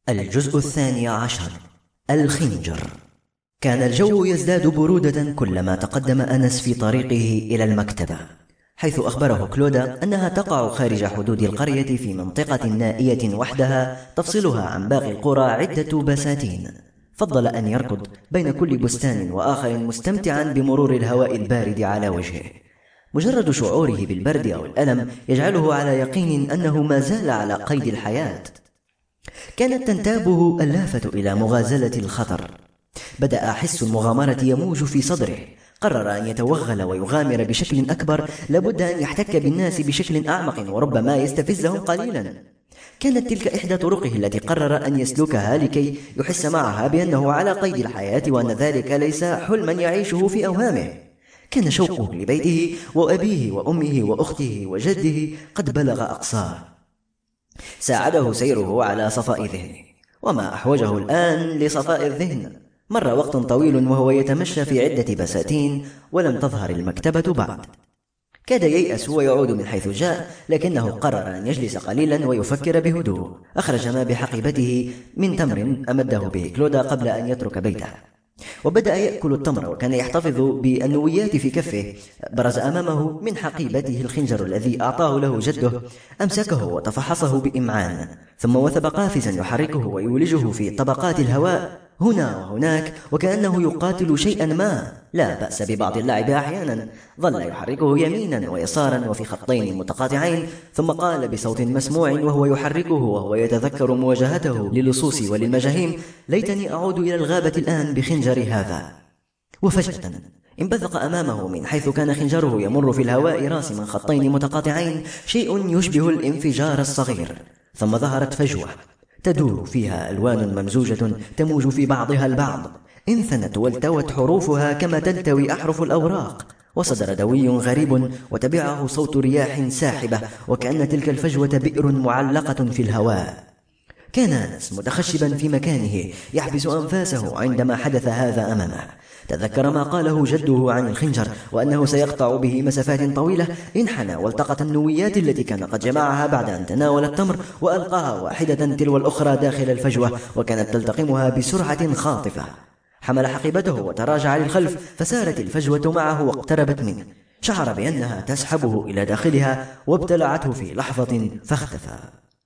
الجزء 12. الخنجر. كان الجو يزداد برودة كلما تقدم أنس في طريقه إلى المكتبة، حيث أخبره كلودا أنها تقع خارج حدود القرية في منطقة نائية وحدها تفصلها عن باقي القرى عدة بساتين. فضل أن يركض بين كل بستان وآخر مستمتعا بمرور الهواء البارد على وجهه. مجرد شعوره بالبرد أو الألم يجعله على يقين أنه ما زال على قيد الحياة. كانت تنتابه اللافة إلى مغازلة الخطر. بدأ حس المغامرة يموج في صدره. قرر أن يتوغل ويغامر بشكل أكبر، لابد أن يحتك بالناس بشكل أعمق وربما يستفزهم قليلا. كانت تلك إحدى طرقه التي قرر أن يسلكها لكي يحس معها بأنه على قيد الحياة، وأن ذلك ليس حلما يعيشه في أوهامه. كان شوقه لبيته وأبيه وأمه وأخته وجده قد بلغ أقصاه. ساعده سيره على صفاء ذهنه، وما أحوجه الآن لصفاء الذهن. مر وقت طويل وهو يتمشى في عدة بساتين ولم تظهر المكتبة بعد. كاد ييأس ويعود من حيث جاء، لكنه قرر أن يجلس قليلا ويفكر بهدوء. أخرج ما بحقيبته من تمر أمده به كلودا قبل أن يترك بيته، وبدأ يأكل التمر وكان يحتفظ بالنويات في كفه. برز أمامه من حقيبته الخنجر الذي أعطاه له جده. أمسكه وتفحصه بإمعان، ثم وثب قافزا يحركه ويولجه في طبقات الهواء هنا وهناك، وكأنه يقاتل شيئا ما. لا بأس ببعض اللعب أحيانا. ظل يحركه يمينا ويسارا وفي خطين متقاطعين، ثم قال بصوت مسموع وهو يحركه وهو يتذكر مواجهته للصوص وللمجاهيم: ليتني أعود إلى الغابة الآن بخنجري هذا. وفجأة انبثق أمامه من حيث كان خنجره يمر في الهواء راسما خطين متقاطعين شيء يشبه الانفجار الصغير، ثم ظهرت فجوة تدور فيها ألوان ممزوجة تموج في بعضها البعض. انثنت والتوت حروفها كما تلتوي أحرف الأوراق، وصدر دوي غريب وتبعه صوت رياح ساحبة، وكأن تلك الفجوة بئر معلقة في الهواء. كان أنس متخشبا في مكانه يحبس أنفاسه عندما حدث هذا أمامه. تذكر ما قاله جده عن الخنجر وأنه سيقطع به مسافات طويلة. انحنى والتقط النويات التي كان قد جمعها بعد أن تناول التمر، وألقاها واحدة تلو الأخرى داخل الفجوة، وكانت تلتقمها بسرعة خاطفة. حمل حقيبته وتراجع للخلف، فسارت الفجوة معه واقتربت منه. شعر بأنها تسحبه إلى داخلها وابتلعته في لحظة فاختفى.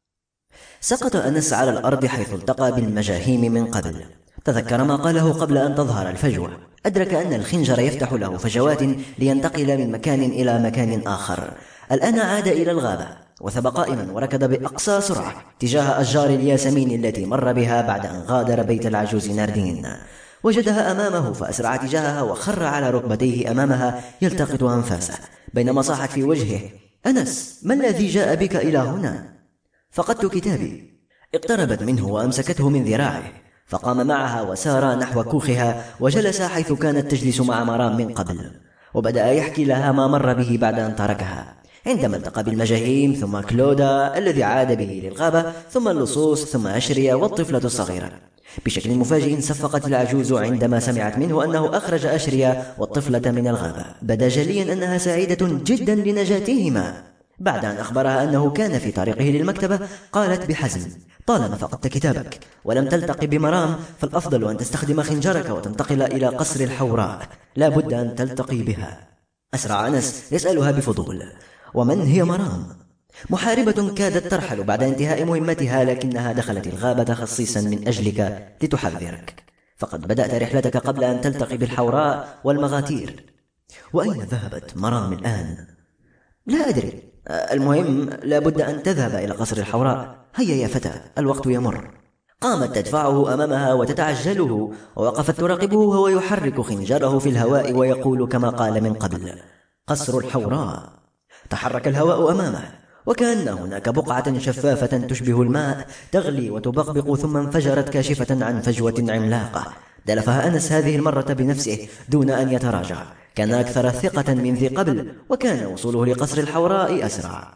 سقط أنس على الأرض حيث التقى بالمجاهيم من قبل. تذكر ما قاله قبل أن تظهر الفجوة. أدرك أن الخنجر يفتح له فجوات لينتقل من مكان إلى مكان آخر. الآن عاد إلى الغابة، وثب قائما وركض بأقصى سرعة تجاه أشجار الياسمين التي مر بها بعد أن غادر بيت العجوز ناردين. وجدها أمامه فأسرع تجاهها وخر على ركبتيه أمامها يلتقط أنفاسه، بينما صاحت في وجهه: أنس، ما الذي جاء بك إلى هنا؟ فقدت كتابي. اقتربت منه وأمسكته من ذراعه، فقام معها وسار نحو كوخها وجلس حيث كانت تجلس مع مرام من قبل، وبدأ يحكي لها ما مر به بعد أن تركها. عندما التقى بالمجاهيم، ثم كلودا الذي عاد به للغابة، ثم اللصوص، ثم أشريا والطفلة الصغيرة. بشكل مفاجئ صفقت العجوز عندما سمعت منه أنه أخرج أشريا والطفلة من الغابة. بدا جليا أنها سعيدة جدا لنجاتهما. بعد أن أخبرها أنه كان في طريقه للمكتبة، قالت بحزم: طالما فقدت كتابك ولم تلتقي بمرام، فالأفضل أن تستخدم خنجرك وتنتقل إلى قصر الحوراء. لا بد أن تلتقي بها. أسرع أنس يسألها بفضول: ومن هي مرام؟ محاربة كادت ترحل بعد انتهاء مهمتها، لكنها دخلت الغابة خصيصا من أجلك لتحذرك. فقد بدأت رحلتك قبل أن تلتقي بالحوراء والمغاتير. وأين ذهبت مرام الآن؟ لا أدري. المهم لا بد أن تذهب إلى قصر الحوراء. هيا يا فتى، الوقت يمر. قامت تدفعه أمامها وتتعجله، ووقفت تراقبه وهو يحرك خنجره في الهواء ويقول كما قال من قبل: قصر الحوراء. تحرك الهواء أمامه، وكأن هناك بقعة شفافة تشبه الماء تغلي وتبقبق، ثم انفجرت كاشفة عن فجوة عملاقة. دلفها أنس هذه المرة بنفسه دون أن يتراجع. كان أكثر ثقة من ذي قبل، وكان وصوله لقصر الحوراء أسرع.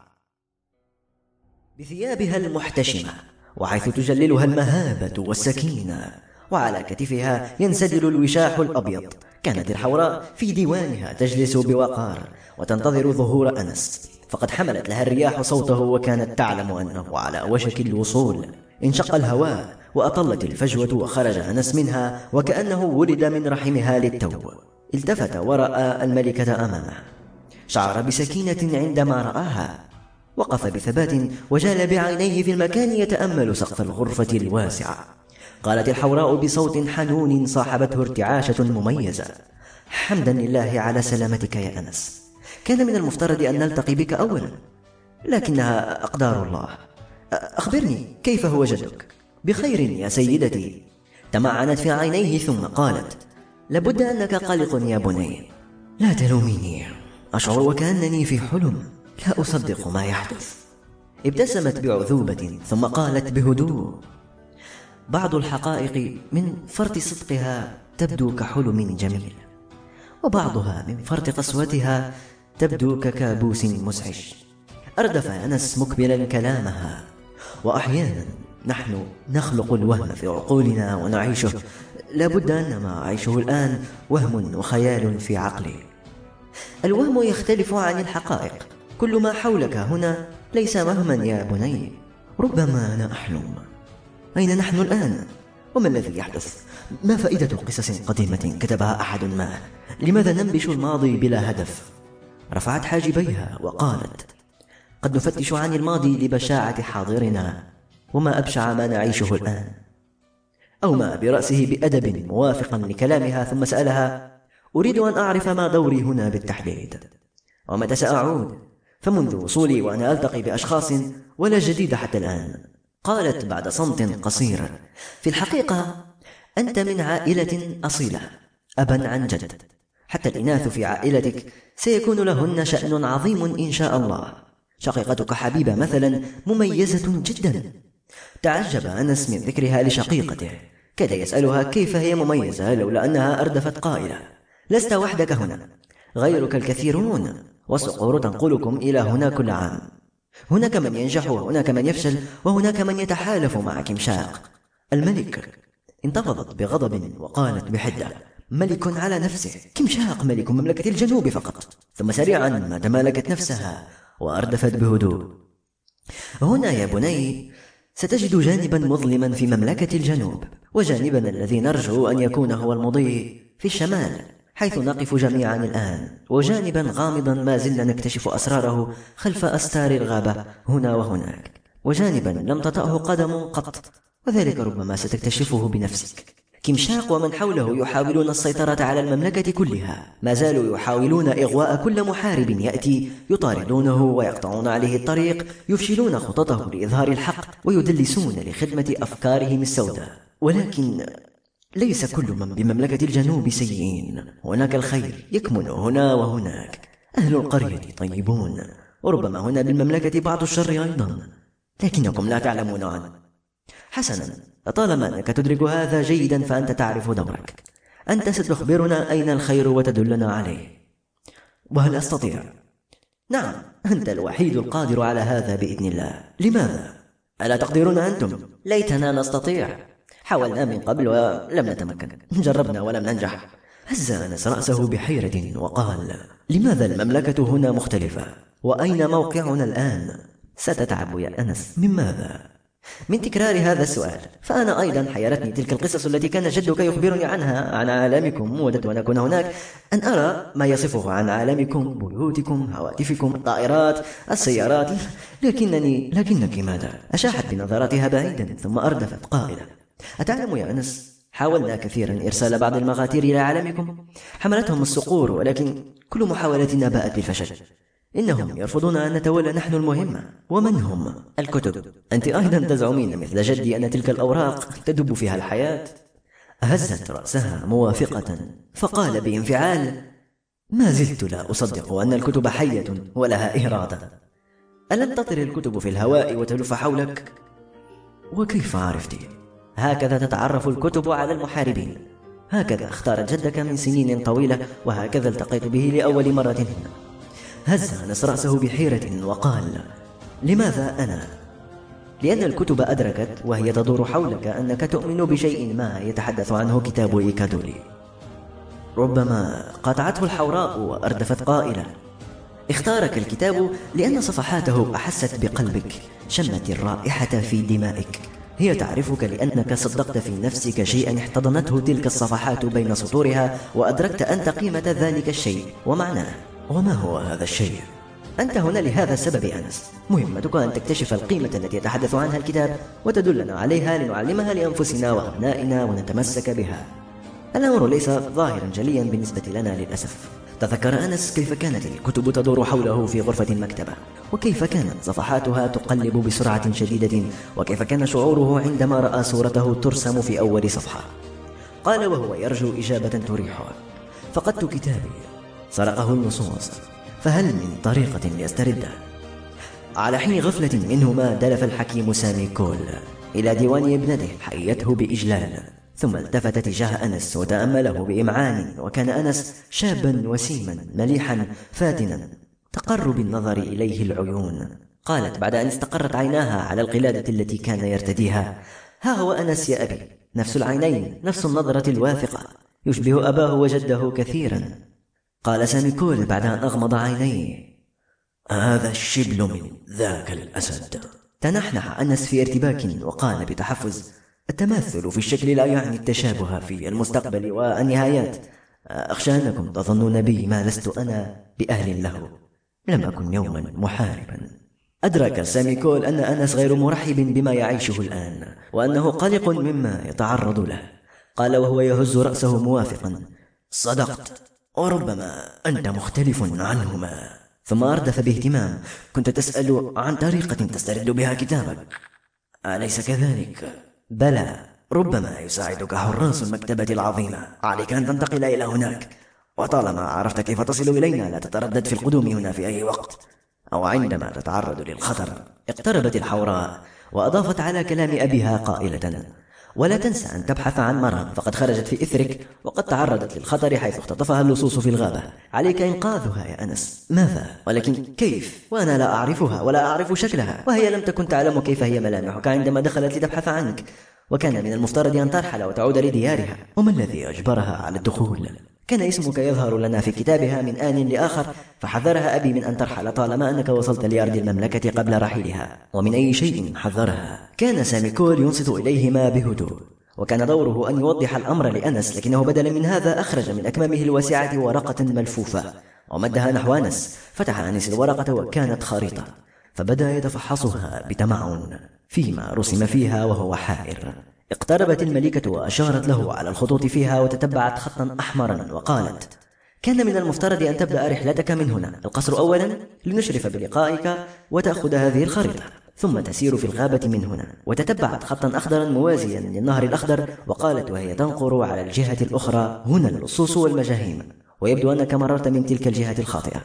بثيابها المحتشمة، وحيث تجللها المهابة والسكينة، وعلى كتفها ينسدل الوشاح الأبيض، كانت الحوراء في ديوانها تجلس بوقار وتنتظر ظهور أنس. فقد حملت لها الرياح صوته، وكانت تعلم أنه على وشك الوصول. انشق الهواء وأطلت الفجوة وخرج أنس منها وكأنه ولد من رحمها للتو. التفت ورأى الملكة أمامه، شعر بسكينة عندما رآها، وقف بثبات وجال بعينيه في المكان يتأمل سقف الغرفة الواسعة. قالت الحوراء بصوت حنون صاحبته ارتعاشة مميزة: حمدا لله على سلامتك يا أنس، كان من المفترض أن نلتقي بك أولا، لكنها أقدار الله. أخبرني، كيف هو جدك؟ بخير يا سيدتي. تمعنت في عينيه ثم قالت: لابد أنك قلق يا بني. لا تلوميني، أشعر وكأنني في حلم، لا أصدق ما يحدث. ابتسمت بعذوبة ثم قالت بهدوء: بعض الحقائق من فرط صدقها تبدو كحلم جميل، وبعضها من فرط قسوتها تبدو ككابوس مزعج. أردف أنس مكملا كلامها: وأحيانا نحن نخلق الوهم في عقولنا ونعيشه، لابد أن ما أعيشه الآن وهم وخيال في عقلي. الوهم يختلف عن الحقائق، كل ما حولك هنا ليس وهما يا بني، ربما أنا أحلم. أين نحن الآن؟ وما الذي يحدث؟ ما فائدة قصص قديمة كتبها أحد ما؟ لماذا ننبش الماضي بلا هدف؟ رفعت حاجبيها وقالت: قد نفتش عن الماضي لبشاعة حاضرنا، وما أبشع ما نعيشه الآن. أومأ برأسه بأدب موافقا لكلامها ثم سألها: أريد أن أعرف ما دوري هنا بالتحديد، ومتى سأعود؟ فمنذ وصولي وأنا ألتقي بأشخاص ولا جديد حتى الآن. قالت بعد صمت قصير: في الحقيقة أنت من عائلة أصيلة أبا عن جد، حتى الإناث في عائلتك سيكون لهن شأن عظيم إن شاء الله. شقيقتك حبيبة مثلا مميزة جدا. تعجب أنس من ذكرها لشقيقته، كاد يسألها كيف هي مميزة لولا أنها أردفت قائلة: لست وحدك هنا، غيرك الكثيرون، والصقور تنقلكم إلى هنا كل عام. هناك من ينجح وهناك من يفشل، وهناك من يتحالف مع كمشاق. الملك انتفضت بغضب وقالت بحدة: ملك على نفسه، كمشاق ملك مملكة الجنوب فقط. ثم سريعا ما تمالكت نفسها وأردفت بهدوء: هنا يا بني ستجد جانبا مظلما في مملكة الجنوب، وجانبا الذي نرجو أن يكون هو المضيء في الشمال حيث نقف جميعا الآن، وجانبا غامضا ما زلنا نكتشف أسراره خلف أستار الغابة هنا وهناك، وجانبا لم تطأه قدم قط، وذلك ربما ستكتشفه بنفسك. كمشاق ومن حوله يحاولون السيطرة على المملكة كلها، ما زالوا يحاولون إغواء كل محارب يأتي، يطاردونه ويقطعون عليه الطريق، يفشلون خططه لإظهار الحق ويدلسون لخدمة أفكارهم السوداء. ولكن ليس كل من بمملكة الجنوب سيئين، هناك الخير يكمن هنا وهناك. أهل القرية طيبون، وربما هنا بالمملكة بعض الشر أيضا، لكنكم لا تعلمون عنه. حسنا، طالما أنك تدرك هذا جيدا فأنت تعرف دورك، أنت ستخبرنا أين الخير وتدلنا عليه. وهل أستطيع؟ نعم، أنت الوحيد القادر على هذا بإذن الله. لماذا؟ ألا تقدرون أنتم؟ ليتنا نستطيع، حاولنا من قبل ولم نتمكن، جربنا ولم ننجح. هز أنس رأسه بحيرة وقال: لماذا المملكة هنا مختلفة؟ وأين موقعنا الآن؟ ستتعب يا أنس. من ماذا؟ من تكرار هذا السؤال، فأنا أيضا حيرتني تلك القصص التي كان جدك يخبرني عنها عن عالمكم. وددت أن أكون هناك، أن أرى ما يصفه عن عالمكم، بيوتكم، هواتفكم، الطائرات، السيارات، لكنك ماذا؟ أشاحت بنظراتها بعيدا ثم أردفت قائلة: أتعلم يا أنس، حاولنا كثيرا إرسال بعض المغاتير إلى عالمكم، حملتهم الصقور، ولكن كل محاولتنا باءت بالفشل. إنهم يرفضون أن نتولى نحن المهمة. ومن هم؟ الكتب. أنت أيضا تزعمين مثل جدي أن تلك الأوراق تدب فيها الحياة؟ هزت رأسها موافقة، فقال بانفعال: ما زلت لا أصدق أن الكتب حية ولها إرادة. ألم تطر الكتب في الهواء وتلف حولك؟ وكيف عرفتي؟ هكذا تتعرف الكتب على المحاربين، هكذا اختارت جدك من سنين طويلة، وهكذا التقيت به لأول مرة هنا. هز أنس رأسه بحيرة وقال: لماذا أنا؟ لأن الكتب أدركت وهي تدور حولك أنك تؤمن بشيء ما يتحدث عنه كتاب إيكادولي. ربما قاطعته الحوراء وأردفت قائلة: اختارك الكتاب لأن صفحاته أحست بقلبك، شمت الرائحة في دمائك، هي تعرفك لأنك صدقت في نفسك شيئا احتضنته تلك الصفحات بين سطورها، وأدركت أنت قيمة ذلك الشيء ومعناه. وما هو هذا الشيء؟ أنت هنا لهذا السبب أنس. مهمتك أن تكتشف القيمة التي يتحدث عنها الكتاب وتدلنا عليها لنعلمها لأنفسنا وأبنائنا ونتمسك بها. الأمر ليس ظاهرا جليا بالنسبة لنا للأسف. تذكر أنس كيف كانت الكتب تدور حوله في غرفة المكتبة، وكيف كانت صفحاتها تقلب بسرعة شديدة، وكيف كان شعوره عندما رأى صورته ترسم في أول صفحة. قال وهو يرجو إجابة تريحه: فقدت كتابي، سرقه اللصوص، فهل من طريقة لأسترده؟ على حين غفلة منهما دلف الحكيم سامي كول إلى ديوان ابنته حيته بإجلال، ثم التفت تجاه أنس وتأمله بإمعان. وكان أنس شابا وسيما مليحا فاتنا تقر بالنظر إليه العيون. قالت بعد أن استقرت عيناها على القلادة التي كان يرتديها: ها هو أنس يا أبي، نفس العينين، نفس النظرة الواثقة، يشبه أباه وجده كثيرا. قال سامي كول بعد أن أغمض عينيه: هذا الشبل من ذاك الأسد. تنحنح أنس في ارتباك وقال بتحفز: التماثل في الشكل لا يعني التشابه في المستقبل والنهايات. أخشى أنكم تظنون بي ما لست أنا بأهل له. لم أكن يوما محاربا. أدرك سامي كول أن أنس غير مرحب بما يعيشه الآن، وأنه قلق مما يتعرض له. قال وهو يهز رأسه موافقا: صدقت، وربما أنت مختلف عنهما. ثم أردف باهتمام: كنت تسأل عن طريقة تسترد بها كتابك، أليس كذلك؟ بلى، ربما يساعدك حراس المكتبة العظيمة. عليك أن تنتقل إلى هناك، وطالما عرفت كيف تصل إلينا لا تتردد في القدوم هنا في أي وقت أو عندما تتعرض للخطر. اقتربت الحوراء وأضافت على كلام أبيها قائلة: ولا تنسى أن تبحث عن مرهم، فقد خرجت في إثرك وقد تعرضت للخطر حيث اختطفها اللصوص في الغابة. عليك إنقاذها يا أنس. ماذا؟ ولكن كيف؟ وأنا لا أعرفها ولا أعرف شكلها، وهي لم تكن تعلم كيف هي ملامحك عندما دخلت لتبحث عنك، وكان من المفترض أن ترحل وتعود لديارها. وما الذي أجبرها على الدخول؟ كان اسمك يظهر لنا في كتابها من آن لآخر، فحذرها أبي من أن ترحل طالما أنك وصلت لأرض المملكة قبل رحيلها. ومن أي شيء حذرها؟ كان سامي كول ينصت إليهما بهدوء، وكان دوره أن يوضح الأمر لأنس، لكنه بدلا من هذا أخرج من أكمامه الواسعة ورقة ملفوفة ومدها نحو أنس. فتح أنس الورقة وكانت خريطة، فبدأ يتفحصها بتمعن فيما رسم فيها وهو حائر. اقتربت الملكة وأشارت له على الخطوط فيها وتتبعت خطا أحمرا وقالت: كان من المفترض أن تبدأ رحلتك من هنا، القصر أولا، لنشرف بلقائك وتأخذ هذه الخريطة، ثم تسير في الغابة من هنا. وتتبعت خطا أخضرا موازيا للنهر الأخضر، وقالت وهي تنقر على الجهة الأخرى: هنا اللصوص والمجاهيم، ويبدو أنك مررت من تلك الجهة الخاطئة.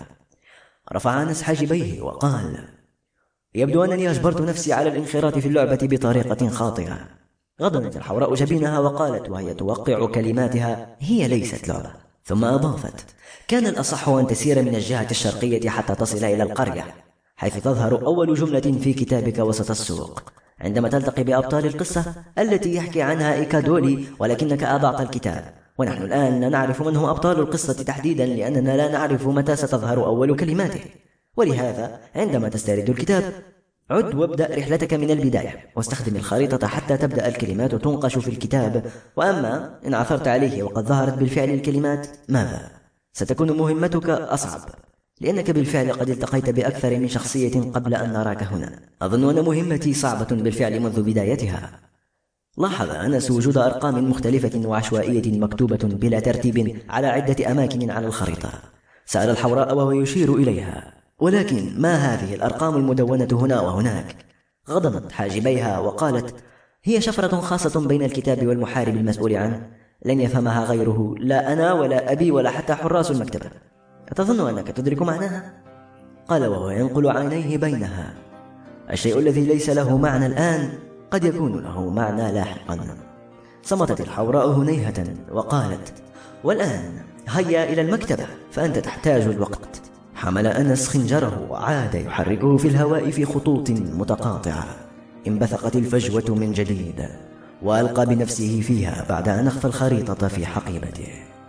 رفع أنس حاجبيه وقال: يبدو أنني أجبرت نفسي على الانخراط في اللعبة بطريقة خاطئة. غضنت الحوراء جبينها وقالت وهي توقع كلماتها: هي ليست لعبة. ثم أضافت: كان الأصح أن تسير من الجهة الشرقية حتى تصل إلى القرية، حيث تظهر أول جملة في كتابك وسط السوق، عندما تلتقي بأبطال القصة التي يحكي عنها إيكادولي، ولكنك أضعت الكتاب. ونحن الآن لا نعرف من هم أبطال القصة تحديدا، لأننا لا نعرف متى ستظهر أول كلماته. ولهذا عندما تسترد الكتاب عد وابدأ رحلتك من البداية، واستخدم الخريطة حتى تبدأ الكلمات تنقش في الكتاب. وأما إن عثرت عليه وقد ظهرت بالفعل الكلمات، ماذا؟ ستكون مهمتك أصعب، لأنك بالفعل قد التقيت بأكثر من شخصية قبل أن نراك هنا. أظن أن مهمتي صعبة بالفعل منذ بدايتها. لاحظ أنس وجود أرقام مختلفة وعشوائية مكتوبة بلا ترتيب على عدة أماكن على الخريطة. سأل الحوراء وهو يشير إليها: ولكن ما هذه الأرقام المدونة هنا وهناك؟ غضنت حاجبيها وقالت: هي شفرة خاصة بين الكتاب والمحارب المسؤول عنه، لن يفهمها غيره، لا أنا ولا أبي ولا حتى حراس المكتبة. أتظن أنك تدرك معناها؟ قال وهو ينقل عينيه بينها: الشيء الذي ليس له معنى الآن قد يكون له معنى لاحقا. صمتت الحوراء هنيهة وقالت: والآن هيا إلى المكتبة، فأنت تحتاج الوقت. حمل أنس خنجره وعاد يحركه في الهواء في خطوط متقاطعة. انبثقت الفجوة من جديد، وألقى بنفسه فيها بعد أن أخفى الخريطة في حقيبته.